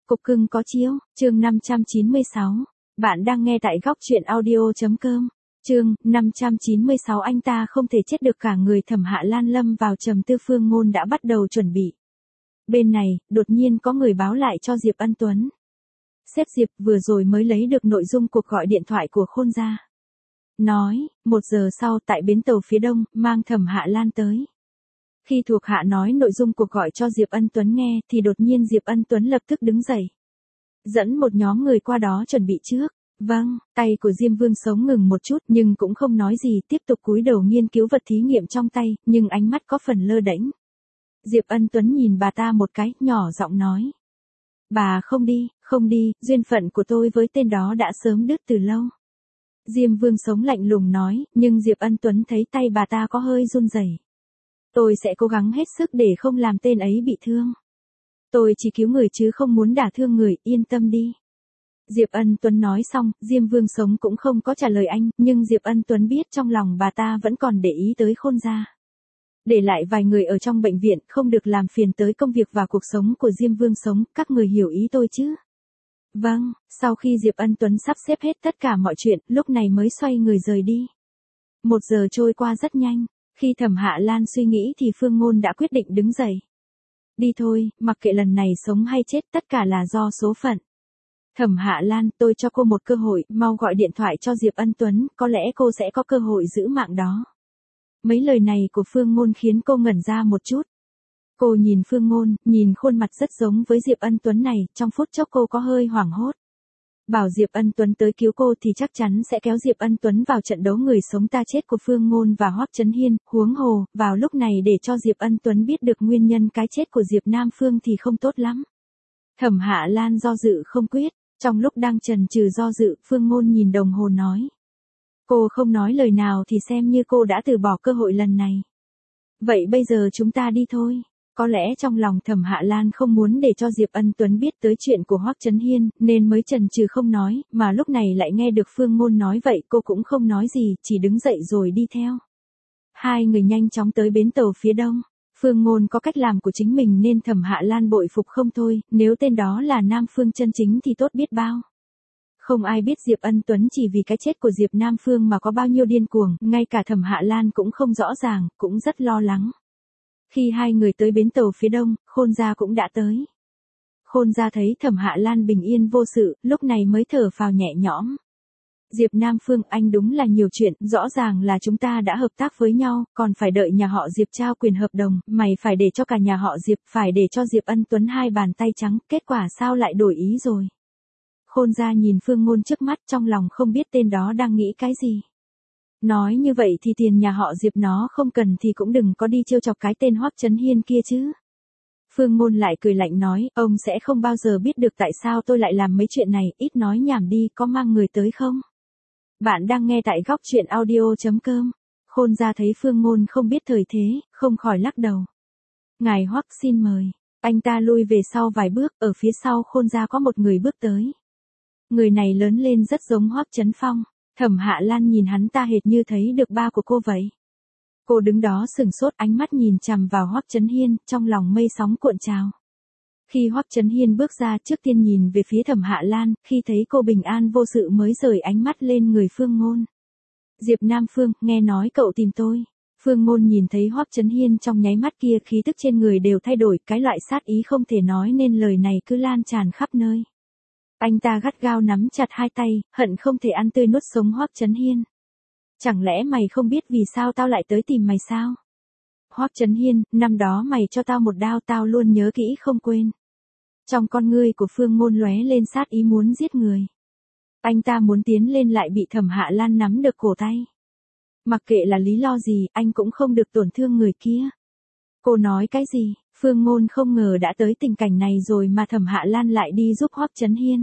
Cục cưng có chiếu, chương 596. Bạn đang nghe tại góc truyện audio.com. Chương 596 anh ta không thể chết được cả người. Thẩm Hạ Lan lâm vào trầm tư. Phương Ngôn đã bắt đầu chuẩn bị. Bên này, đột nhiên có người báo lại cho Diệp Ân Tuấn. Sếp Diệp vừa rồi mới lấy được nội dung cuộc gọi điện thoại của Khôn gia. Nói, 1 giờ sau tại bến tàu phía đông, mang Thẩm Hạ Lan tới. Khi thuộc hạ nói nội dung cuộc gọi cho Diệp Ân Tuấn nghe, thì đột nhiên Diệp Ân Tuấn lập tức đứng dậy. Dẫn một nhóm người qua đó chuẩn bị trước. Vâng, tay của Diêm Vương Sống ngừng một chút nhưng cũng không nói gì, tiếp tục cúi đầu nghiên cứu vật thí nghiệm trong tay, nhưng ánh mắt có phần lơ đễnh. Diệp Ân Tuấn nhìn bà ta một cái, nhỏ giọng nói. Bà không đi, duyên phận của tôi với tên đó đã sớm đứt từ lâu. Diêm Vương Sống lạnh lùng nói, nhưng Diệp Ân Tuấn thấy tay bà ta có hơi run rẩy. Tôi sẽ cố gắng hết sức để không làm tên ấy bị thương. Tôi chỉ cứu người chứ không muốn đả thương người, yên tâm đi. Diệp Ân Tuấn nói xong, Diêm Vương Sống cũng không có trả lời anh, nhưng Diệp Ân Tuấn biết trong lòng bà ta vẫn còn để ý tới Khôn gia. Để lại vài người ở trong bệnh viện, không được làm phiền tới công việc và cuộc sống của Diêm Vương Sống, các người hiểu ý tôi chứ? Vâng, sau khi Diệp Ân Tuấn sắp xếp hết tất cả mọi chuyện, lúc này mới xoay người rời đi. 1 giờ trôi qua rất nhanh. Khi Thẩm Hạ Lan suy nghĩ thì Phương Ngôn đã quyết định đứng dậy. Đi thôi, mặc kệ lần này sống hay chết, tất cả là do số phận. Thẩm Hạ Lan, tôi cho cô một cơ hội, mau gọi điện thoại cho Diệp Ân Tuấn, có lẽ cô sẽ có cơ hội giữ mạng đó. Mấy lời này của Phương Ngôn khiến cô ngẩn ra một chút. Cô nhìn Phương Ngôn, nhìn khuôn mặt rất giống với Diệp Ân Tuấn này, trong phút chốc cô có hơi hoảng hốt. Bảo Diệp Ân Tuấn tới cứu cô thì chắc chắn sẽ kéo Diệp Ân Tuấn vào trận đấu người sống ta chết của Phương Ngôn và Hoắc Chấn Hiên, huống hồ, vào lúc này để cho Diệp Ân Tuấn biết được nguyên nhân cái chết của Diệp Nam Phương thì không tốt lắm. Thẩm Hạ Lan do dự không quyết, trong lúc đang chần chừ do dự, Phương Ngôn nhìn đồng hồ nói. Cô không nói lời nào thì xem như cô đã từ bỏ cơ hội lần này. Vậy bây giờ chúng ta đi thôi. Có lẽ trong lòng Thẩm Hạ Lan không muốn để cho Diệp Ân Tuấn biết tới chuyện của Hoắc Chấn Hiên, nên mới chần chừ không nói, mà lúc này lại nghe được Phương Ngôn nói vậy, cô cũng không nói gì, chỉ đứng dậy rồi đi theo. Hai người nhanh chóng tới bến tàu phía đông. Phương Ngôn có cách làm của chính mình nên Thẩm Hạ Lan bội phục không thôi, nếu tên đó là Nam Phương chân chính thì tốt biết bao. Không ai biết Diệp Ân Tuấn chỉ vì cái chết của Diệp Nam Phương mà có bao nhiêu điên cuồng, ngay cả Thẩm Hạ Lan cũng không rõ ràng, cũng rất lo lắng. Khi hai người tới bến tàu phía đông, Khôn gia cũng đã tới. Khôn gia thấy Thẩm Hạ Lan bình yên vô sự, lúc này mới thở phào nhẹ nhõm. Diệp Nam Phương, anh đúng là nhiều chuyện, rõ ràng là chúng ta đã hợp tác với nhau, còn phải đợi nhà họ Diệp trao quyền hợp đồng, mày phải để cho cả nhà họ Diệp, phải để cho Diệp Ân Tuấn 2 bàn tay trắng, kết quả sao lại đổi ý rồi. Khôn gia nhìn Phương Ngôn trước mắt, trong lòng không biết tên đó đang nghĩ cái gì. Nói như vậy thì tiền nhà họ Diệp nó không cần thì cũng đừng có đi trêu chọc cái tên Hoắc Chấn Hiên kia chứ. Phương Ngôn lại cười lạnh nói, ông sẽ không bao giờ biết được tại sao tôi lại làm mấy chuyện này, ít nói nhảm đi, có mang người tới không? Bạn đang nghe tại góc truyện audio.com. Khôn gia thấy Phương Ngôn không biết thời thế, không khỏi lắc đầu. Ngài Hoắc xin mời. Anh ta lui về sau vài bước, ở phía sau Khôn gia có một người bước tới. Người này lớn lên rất giống Hoắc Chấn Phong. Thẩm Hạ Lan nhìn hắn ta hệt như thấy được ba của cô vậy. Cô đứng đó sừng sốt, ánh mắt nhìn chằm vào Hoắc Chấn Hiên, trong lòng mây sóng cuộn trào. Khi Hoắc Chấn Hiên bước ra, trước tiên nhìn về phía Thẩm Hạ Lan, khi thấy cô bình an vô sự mới rời ánh mắt lên người Phương Ngôn. Diệp Nam Phương, nghe nói cậu tìm tôi. Phương Ngôn nhìn thấy Hoắc Chấn Hiên trong nháy mắt kia, khí tức trên người đều thay đổi, cái loại sát ý không thể nói nên lời này cứ lan tràn khắp nơi. Anh ta gắt gao nắm chặt hai tay, hận không thể ăn tươi nuốt sống Hoắc Chấn Hiên. Chẳng lẽ mày không biết vì sao tao lại tới tìm mày sao? Hoắc Chấn Hiên, năm đó mày cho tao một đao tao luôn nhớ kỹ không quên. Trong con ngươi của Phương Ngôn lóe lên sát ý muốn giết người. Anh ta muốn tiến lên lại bị Thẩm Hạ Lan nắm được cổ tay. Mặc kệ là lý do gì, anh cũng không được tổn thương người kia. Cô nói cái gì? Phương Ngôn không ngờ đã tới tình cảnh này rồi mà Thẩm Hạ Lan lại đi giúp Hoắc Chấn Hiên.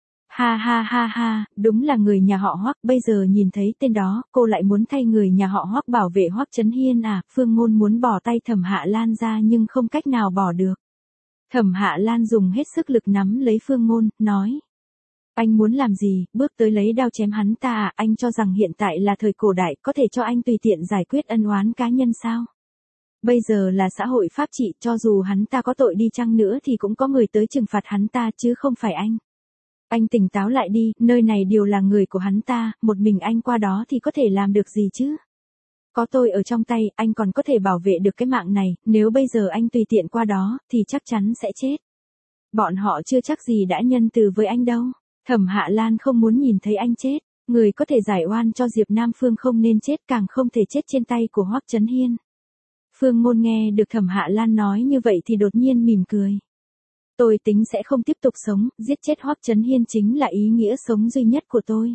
Ha ha ha ha, đúng là người nhà họ Hoắc, bây giờ nhìn thấy tên đó, cô lại muốn thay người nhà họ Hoắc bảo vệ Hoắc Chấn Hiên à? Phương Ngôn muốn bỏ tay Thẩm Hạ Lan ra nhưng không cách nào bỏ được. Thẩm Hạ Lan dùng hết sức lực nắm lấy Phương Ngôn, nói. Anh muốn làm gì, bước tới lấy đao chém hắn ta à? Anh cho rằng hiện tại là thời cổ đại, có thể cho anh tùy tiện giải quyết ân oán cá nhân sao? Bây giờ là xã hội pháp trị, cho dù hắn ta có tội đi chăng nữa thì cũng có người tới trừng phạt hắn ta chứ không phải anh. Anh tỉnh táo lại đi, nơi này đều là người của hắn ta, một mình anh qua đó thì có thể làm được gì chứ? Có tôi ở trong tay, anh còn có thể bảo vệ được cái mạng này, nếu bây giờ anh tùy tiện qua đó, thì chắc chắn sẽ chết. Bọn họ chưa chắc gì đã nhân từ với anh đâu. Thẩm Hạ Lan không muốn nhìn thấy anh chết. Người có thể giải oan cho Diệp Nam Phương không nên chết, càng không thể chết trên tay của Hoắc Chấn Hiên. Phương Ngôn nghe được Thẩm Hạ Lan nói như vậy thì đột nhiên mỉm cười. Tôi tính sẽ không tiếp tục sống, giết chết Hoắc Chấn Hiên chính là ý nghĩa sống duy nhất của tôi.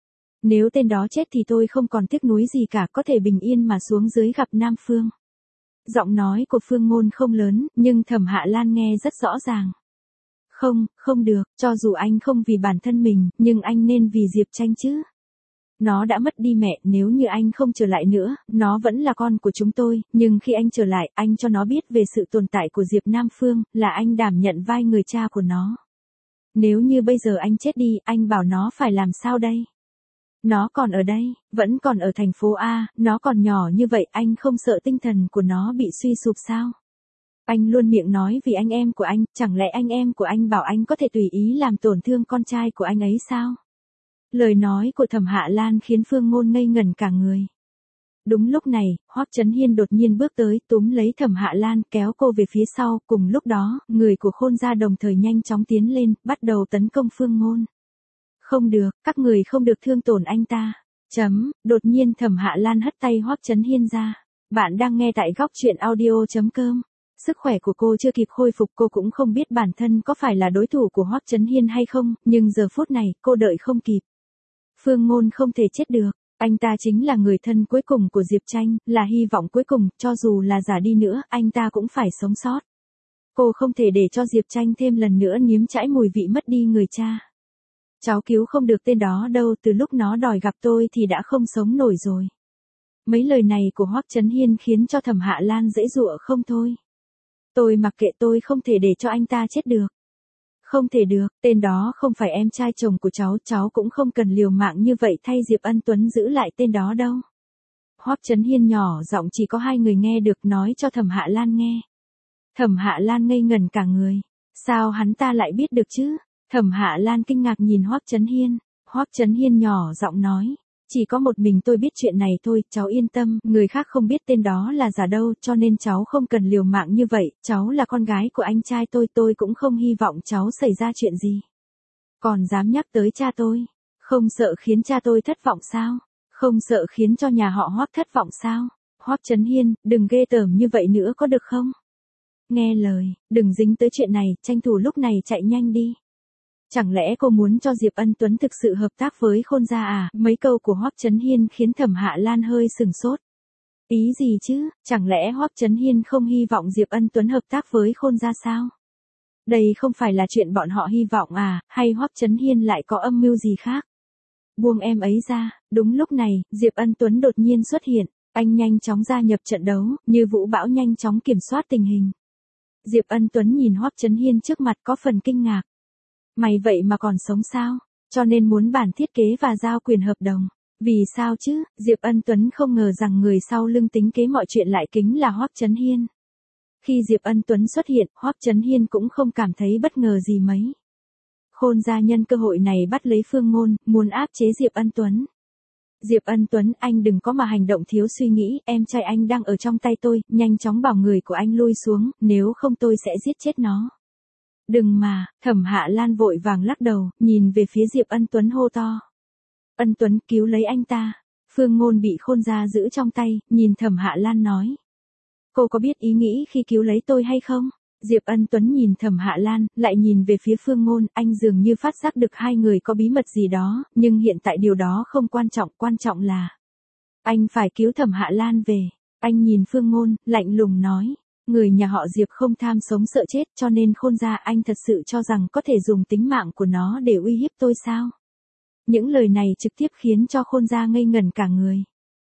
Nếu tên đó chết thì tôi không còn tiếc nuối gì cả, có thể bình yên mà xuống dưới gặp Nam Phương. Giọng nói của Phương Ngôn không lớn, nhưng Thẩm Hạ Lan nghe rất rõ ràng. Không, không được, cho dù anh không vì bản thân mình, nhưng anh nên vì Diệp Tranh chứ. Nó đã mất đi mẹ, nếu như anh không trở lại nữa, nó vẫn là con của chúng tôi, nhưng khi anh trở lại, anh cho nó biết về sự tồn tại của Diệp Nam Phương, là anh đảm nhận vai người cha của nó. Nếu như bây giờ anh chết đi, anh bảo nó phải làm sao đây? Nó còn ở đây, vẫn còn ở thành phố A, nó còn nhỏ như vậy, anh không sợ tinh thần của nó bị suy sụp sao? Anh luôn miệng nói vì anh em của anh, chẳng lẽ anh em của anh bảo anh có thể tùy ý làm tổn thương con trai của anh ấy sao? Lời nói của Thẩm Hạ Lan khiến Phương Ngôn ngây ngẩn cả người. Đúng lúc này, Hoắc Chấn Hiên đột nhiên bước tới, túm lấy Thẩm Hạ Lan, kéo cô về phía sau, cùng lúc đó, người của Khôn gia đồng thời nhanh chóng tiến lên, bắt đầu tấn công Phương Ngôn. Không được, các người không được thương tổn anh ta. Đột nhiên Thẩm Hạ Lan hất tay Hoắc Chấn Hiên ra. Bạn đang nghe tại góc truyện audio.com. Sức khỏe của cô chưa kịp khôi phục, cô cũng không biết bản thân có phải là đối thủ của Hoắc Chấn Hiên hay không, nhưng giờ phút này, cô đợi không kịp. Phương Ngôn không thể chết được, anh ta chính là người thân cuối cùng của Diệp Tranh, là hy vọng cuối cùng, cho dù là giả đi nữa, anh ta cũng phải sống sót. Cô không thể để cho Diệp Tranh thêm lần nữa nếm trải mùi vị mất đi người cha. Cháu cứu không được tên đó đâu, từ lúc nó đòi gặp tôi thì đã không sống nổi rồi. Mấy lời này của Hoắc Chấn Hiên khiến cho Thẩm Hạ Lan dễ dụa không thôi. Tôi mặc kệ, tôi không thể để cho anh ta chết được. Không thể được, tên đó không phải em trai chồng của cháu cũng không cần liều mạng như vậy thay Diệp Ân Tuấn giữ lại tên đó đâu. Hoắc Chấn Hiên nhỏ giọng chỉ có hai người nghe được, nói cho Thẩm Hạ Lan nghe. Thẩm Hạ Lan ngây ngẩn cả người. Sao hắn ta lại biết được chứ? Thẩm Hạ Lan kinh ngạc nhìn Hoắc Chấn Hiên. Hoắc Chấn Hiên nhỏ giọng nói. Chỉ có một mình tôi biết chuyện này thôi, cháu yên tâm, người khác không biết tên đó là giả đâu, cho nên cháu không cần liều mạng như vậy, cháu là con gái của anh trai tôi cũng không hy vọng cháu xảy ra chuyện gì. Còn dám nhắc tới cha tôi, không sợ khiến cha tôi thất vọng sao? Không sợ khiến cho nhà họ Hoắc thất vọng sao? Hoắc Chấn Hiên, đừng ghê tởm như vậy nữa có được không? Nghe lời, đừng dính tới chuyện này, tranh thủ lúc này chạy nhanh đi. Chẳng lẽ cô muốn cho Diệp Ân Tuấn thực sự hợp tác với Khôn gia à? Mấy câu của Hoắc Chấn Hiên khiến Thẩm Hạ Lan hơi sừng sốt. Ý gì chứ, chẳng lẽ Hoắc Chấn Hiên không hy vọng Diệp Ân Tuấn hợp tác với Khôn gia sao? Đây không phải là chuyện bọn họ hy vọng à, hay Hoắc Chấn Hiên lại có âm mưu gì khác? Buông em ấy ra, đúng lúc này, Diệp Ân Tuấn đột nhiên xuất hiện, anh nhanh chóng gia nhập trận đấu, như vũ bão nhanh chóng kiểm soát tình hình. Diệp Ân Tuấn nhìn Hoắc Chấn Hiên trước mặt có phần kinh ngạc. Mày vậy mà còn sống sao? Cho nên muốn bản thiết kế và giao quyền hợp đồng. Vì sao chứ? Diệp Ân Tuấn không ngờ rằng người sau lưng tính kế mọi chuyện lại chính là Hoắc Chấn Hiên. Khi Diệp Ân Tuấn xuất hiện, Hoắc Chấn Hiên cũng không cảm thấy bất ngờ gì mấy. Khôn gia nhân cơ hội này bắt lấy Phương Ngôn, muốn áp chế Diệp Ân Tuấn. Diệp Ân Tuấn, anh đừng có mà hành động thiếu suy nghĩ, em trai anh đang ở trong tay tôi, nhanh chóng bảo người của anh lui xuống, nếu không tôi sẽ giết chết nó. Đừng mà, Thẩm Hạ Lan vội vàng lắc đầu, nhìn về phía Diệp Ân Tuấn hô to. Ân Tuấn, cứu lấy anh ta. Phương Ngôn bị Khôn gia giữ trong tay, nhìn Thẩm Hạ Lan nói. Cô có biết ý nghĩ khi cứu lấy tôi hay không? Diệp Ân Tuấn nhìn Thẩm Hạ Lan, lại nhìn về phía Phương Ngôn, anh dường như phát giác được hai người có bí mật gì đó, nhưng hiện tại điều đó không quan trọng là anh phải cứu Thẩm Hạ Lan về. Anh nhìn Phương Ngôn, lạnh lùng nói. Người nhà họ Diệp không tham sống sợ chết, cho nên Khôn gia, anh thật sự cho rằng có thể dùng tính mạng của nó để uy hiếp tôi sao? Những lời này trực tiếp khiến cho Khôn gia ngây ngẩn cả người.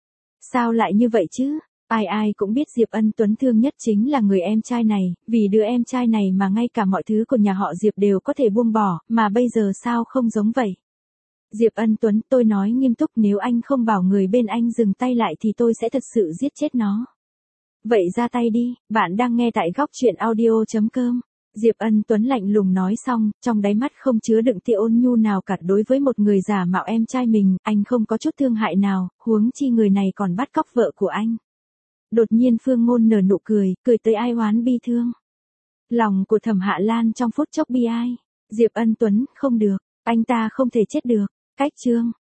Sao lại như vậy chứ? Ai cũng biết Diệp Ân Tuấn thương nhất chính là người em trai này, vì đứa em trai này mà ngay cả mọi thứ của nhà họ Diệp đều có thể buông bỏ, mà bây giờ sao không giống vậy? Diệp Ân Tuấn, tôi nói nghiêm túc, nếu anh không bảo người bên anh dừng tay lại thì tôi sẽ thật sự giết chết nó. Vậy ra tay đi, bạn đang nghe tại góc chuyện audio.com. Diệp Ân Tuấn lạnh lùng nói xong, trong đáy mắt không chứa đựng tia ôn nhu nào cả đối với một người giả mạo em trai mình, anh không có chút thương hại nào, huống chi người này còn bắt cóc vợ của anh. Đột nhiên Phương Ngôn nở nụ cười, cười tới ai oán bi thương. Lòng của Thẩm Hạ Lan trong phút chốc bi ai. Diệp Ân Tuấn, không được, anh ta không thể chết được. Cách chương